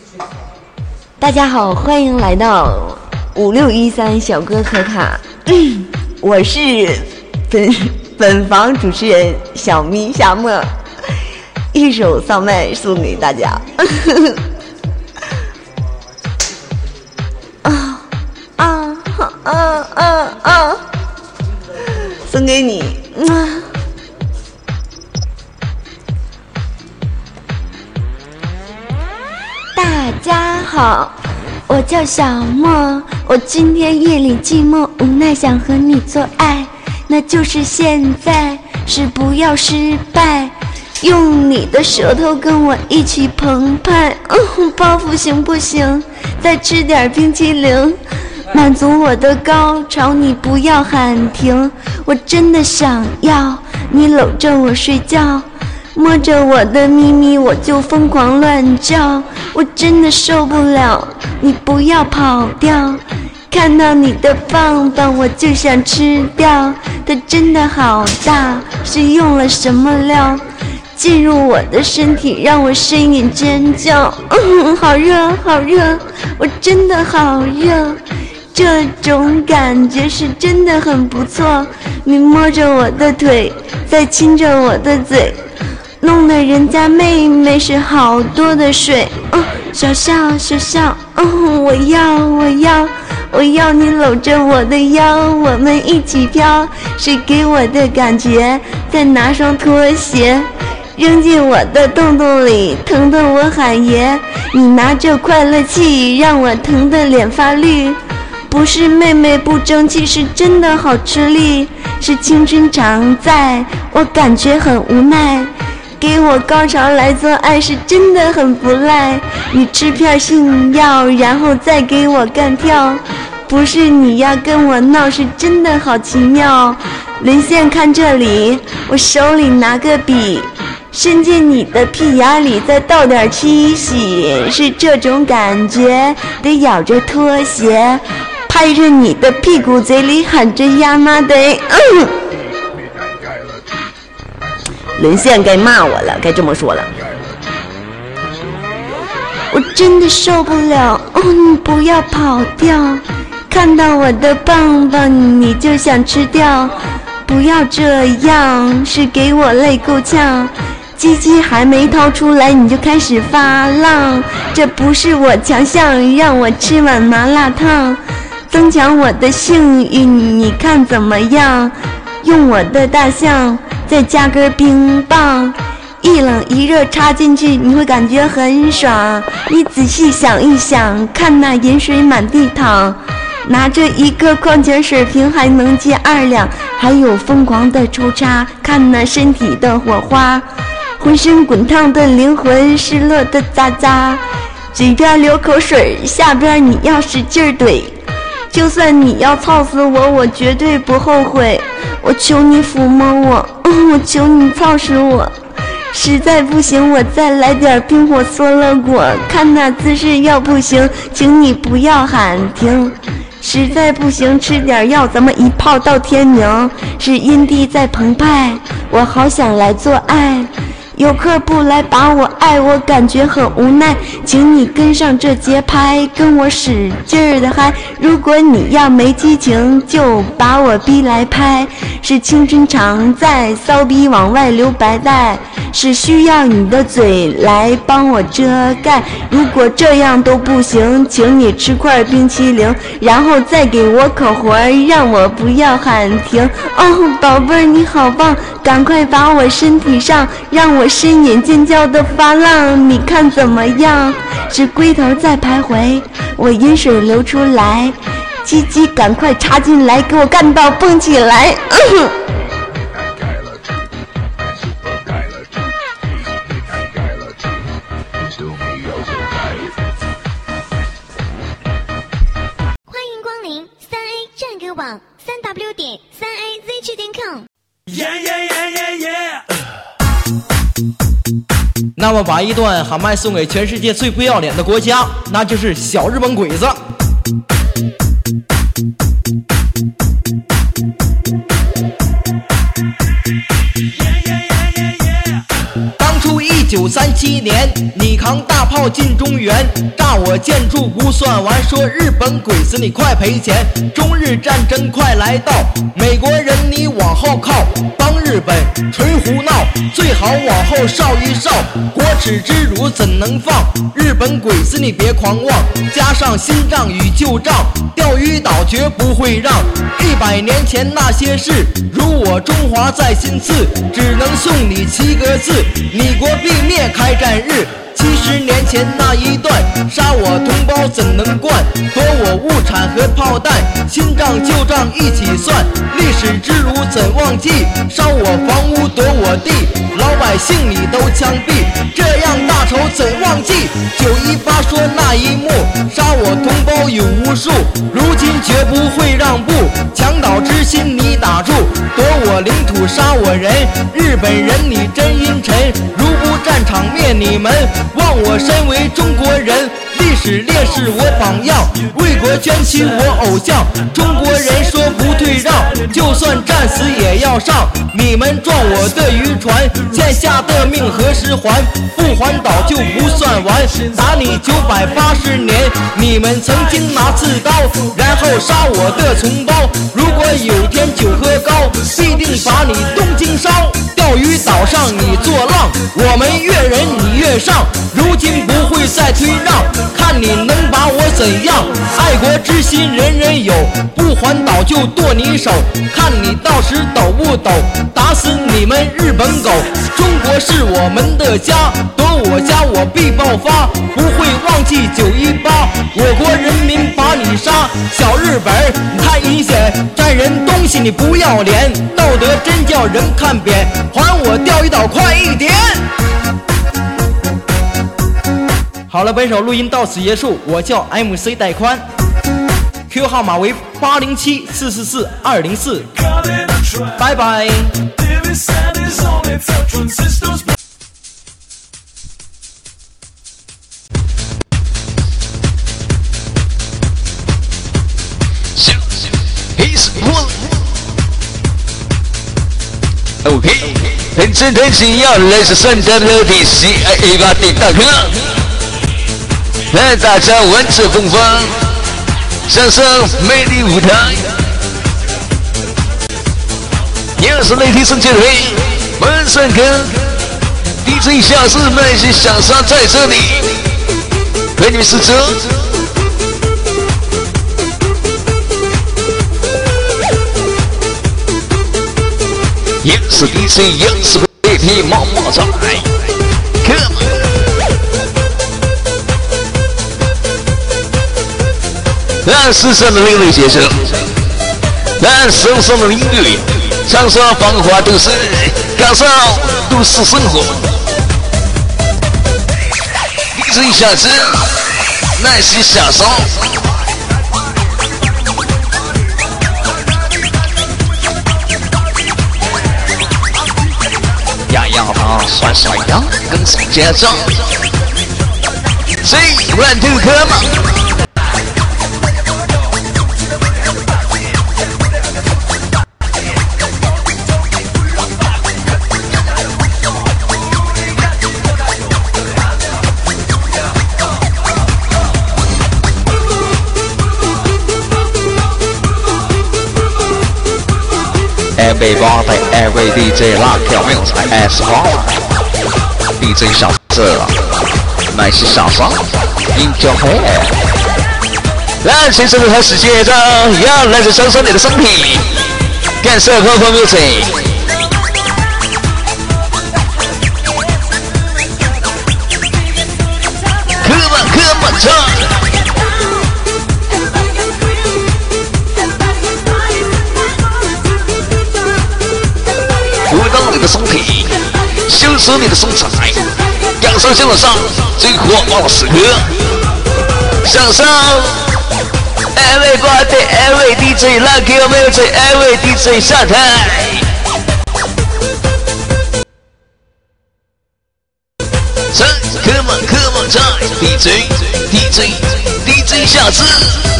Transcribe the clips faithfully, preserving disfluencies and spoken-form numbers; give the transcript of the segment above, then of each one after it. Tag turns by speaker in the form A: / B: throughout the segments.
A: 大家好，欢迎来到五六一三小哥可卡，嗯、我是本本房主持人小咪夏沫，一首丧麦送给大家。啊啊啊啊啊！送给你。嗯大家好，我叫小莫，我今天夜里寂寞无奈想和你做爱，那就是现在，是不要失败，用你的舌头跟我一起澎湃，嗯，包袱行不行？再吃点冰淇淋，满足我的高潮，你不要喊停，我真的想要你搂着我睡觉，摸着我的咪咪我就疯狂乱叫，我真的受不了，你不要跑掉，看到你的棒棒我就想吃掉，它真的好大，是用了什么料？进入我的身体让我呻吟尖叫，嗯，好热好热，我真的好热，这种感觉是真的很不错，你摸着我的腿再亲着我的嘴，弄得人家妹妹是好多的水，嗯，小笑小笑，嗯，我要我要我要你搂着我的腰，我们一起飘，谁给我的感觉？再拿双拖鞋扔进我的洞洞里，疼得我喊爷，你拿着快乐气让我疼得脸发绿，不是妹妹不争气，是真的好吃力，是青春常在，我感觉很无奈，给我高潮来做爱是真的很不赖，你吃片性药然后再给我干跳，不是你要跟我闹，是真的好奇妙，连线看这里，我手里拿个笔伸进你的屁眼里再倒点七喜，是这种感觉，得咬着拖鞋拍着你的屁股，嘴里喊着呀妈得，嗯，连线该骂我了，该这么说了，我真的受不了，哦，你不要跑掉，看到我的棒棒你就想吃掉，不要这样，是给我累够呛，鸡鸡还没掏出来你就开始发浪，这不是我强项，让我吃碗麻辣烫，增强我的幸运，你看怎么样？用我的大象再加根冰棒，一冷一热插进去你会感觉很爽，你仔细想一想，看那饮水满地淌，拿着一个矿泉水瓶还能接二两，还有疯狂的抽插，看那身体的火花，浑身滚烫的灵魂失落的渣渣，嘴边流口水，下边你要使劲怼，就算你要操死我我绝对不后悔，我求你抚摸我，嗯，我求你操死我，实在不行我再来点冰火缩了果，看那姿势要不行请你不要喊停，实在不行吃点药咱们一泡到天明，是阴蒂在澎湃，我好想来做爱，有客不来把我爱，我感觉很无奈，请你跟上这节拍，跟我使劲儿的嗨，如果你要没激情就把我逼来拍，是青春常在，骚逼往外流白带，是需要你的嘴来帮我遮盖，如果这样都不行请你吃块冰淇淋，然后再给我口活让我不要喊停，哦，宝贝儿你好棒，赶快把我身体上让我呻吟尖叫的发浪，你看怎么样？是龟头在徘徊，我饮水流出来，鸡鸡赶快插进来，给我干到蹦起来，嗯，
B: 欢迎光临三 A 战歌网三 w 点三 a z 区点 com。
C: Yeah, yeah, yeah, yeah, yeah.
D: 那么把一段喊麦送给全世界最不要脸的国家，那就是小日本鬼子。当初一九三七年，你扛大炮进中原，炸我建筑不算完，说日本鬼子你快赔钱，中日战争快来到，美国人你往后靠，帮日本纯胡闹，最好往后稍一稍，国耻之辱怎能放？日本鬼子你别狂妄，加上新账与旧账，钓鱼岛绝不会让。一百年前那些事，如我中华在心刺，只能送你七个字：你国必灭开战日。七十年前那一段，杀我同胞怎能惯？夺我物产和炮弹，新账旧账一起算。历史之辱怎忘记？烧我房屋夺我地，老百姓你都枪毙，这样大仇怎忘记？九一八说那一幕，杀我同胞有无数，如今绝不会让步，墙倒之心你打住，夺我领土杀我人，日本人你真阴沉，如不战场灭你们，望我身为中国人，历史烈士我榜样，为国捐躯我偶像，中国人说不退让，就算战死也要上，你们撞我的渔船，欠下的命何时还？不还岛就不算完，打你九百八十年，你们曾经拿刺刀，然后杀我的同胞，如果有天酒喝高，必定把你东京烧，钓鱼岛上你做浪，我们越人你越上，如今不会再退让，看你能把我怎样？爱国之心人人有，不还岛就剁你手，看你到时抖不抖，打死你们日本狗！中国是我们的家，夺我家我必爆发，不会忘记九一八，我国人民把你杀，小日本你太阴险，占人东西你不要脸，道德真叫人看扁，还我钓鱼岛快一点！好了，本首录音到此结束，我叫 M C 带宽 ，Q 号码为八零七四四四二零四，拜拜。
E: OK， 很真很紧要，来自三家的体系，一把顶大哥。来，大家文字风风，享受美丽舞台。又是雷霆圣洁的门上哥 ，D J 小四们是享受在这里，为你们试车。又是 D J， 又是雷霆毛毛仔 ，Come on。让世上的另类节奏，让手上的音乐，享受繁华都市，感受都市生活。D J 小子，那是小手。呀呀吧，甩甩呀，跟上节奏。Three, one, two, come on。Everybody, every D J 拉票没有才 S 花 D J 小色，乃是小双，音调黑。让先生和世界上要来自享受你的身体，感受和朋友们。Come on, come on, time。舞动你的身体，修饰你的身材，感受现场上最火爆的时刻，享受 everybody every D J 拉 Q 没有在 every D J 下台。三 ，Come on Come on time D J D J D J 下次。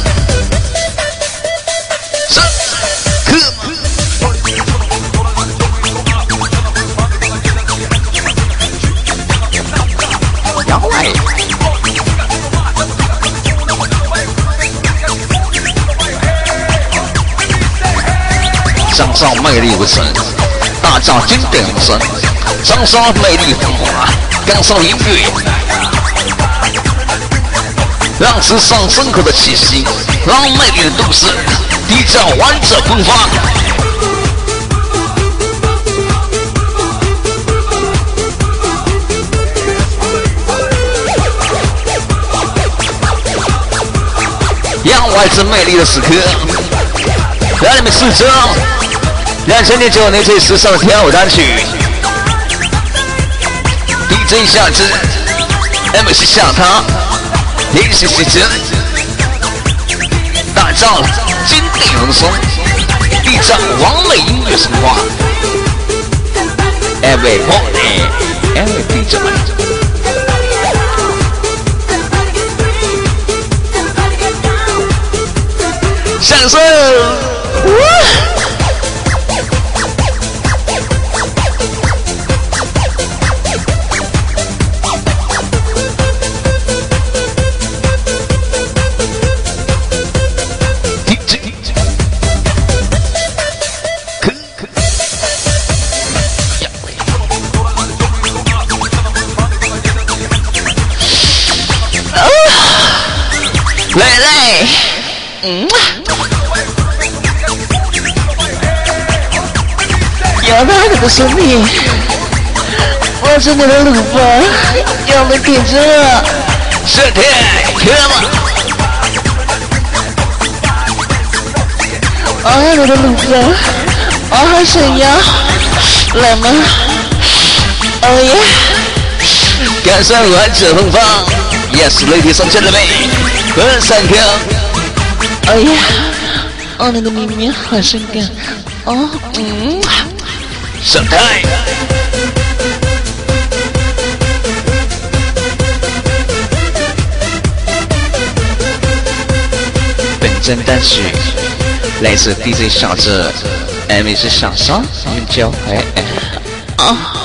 E: 三 ，Come on。 张照魅力无声，大照经典人生，张烧魅力风华，感受音乐，让时尚深刻的气息，让魅力的都市缔造完整风华。让外置魅力的时刻，让你们试着两千零九年最时尚的跳舞单曲 D J 夏之 M C 夏他 D C C 之打造经典人生，缔造完美音乐神话。 Everybody Every D J享受，累累，嗯。要那个的生命，我是你的鲁班，要你挺着，是的，去吗？啊，你的鲁班，啊，沈阳，来吗？哦耶！感受完整风放 ，Yes, ladies and gentlemen， 和三个，哦耶！哦，你的秘密好性感，哦，嗯。上台，本站单曲来自 D J 小智 ，M C 小商云交会啊。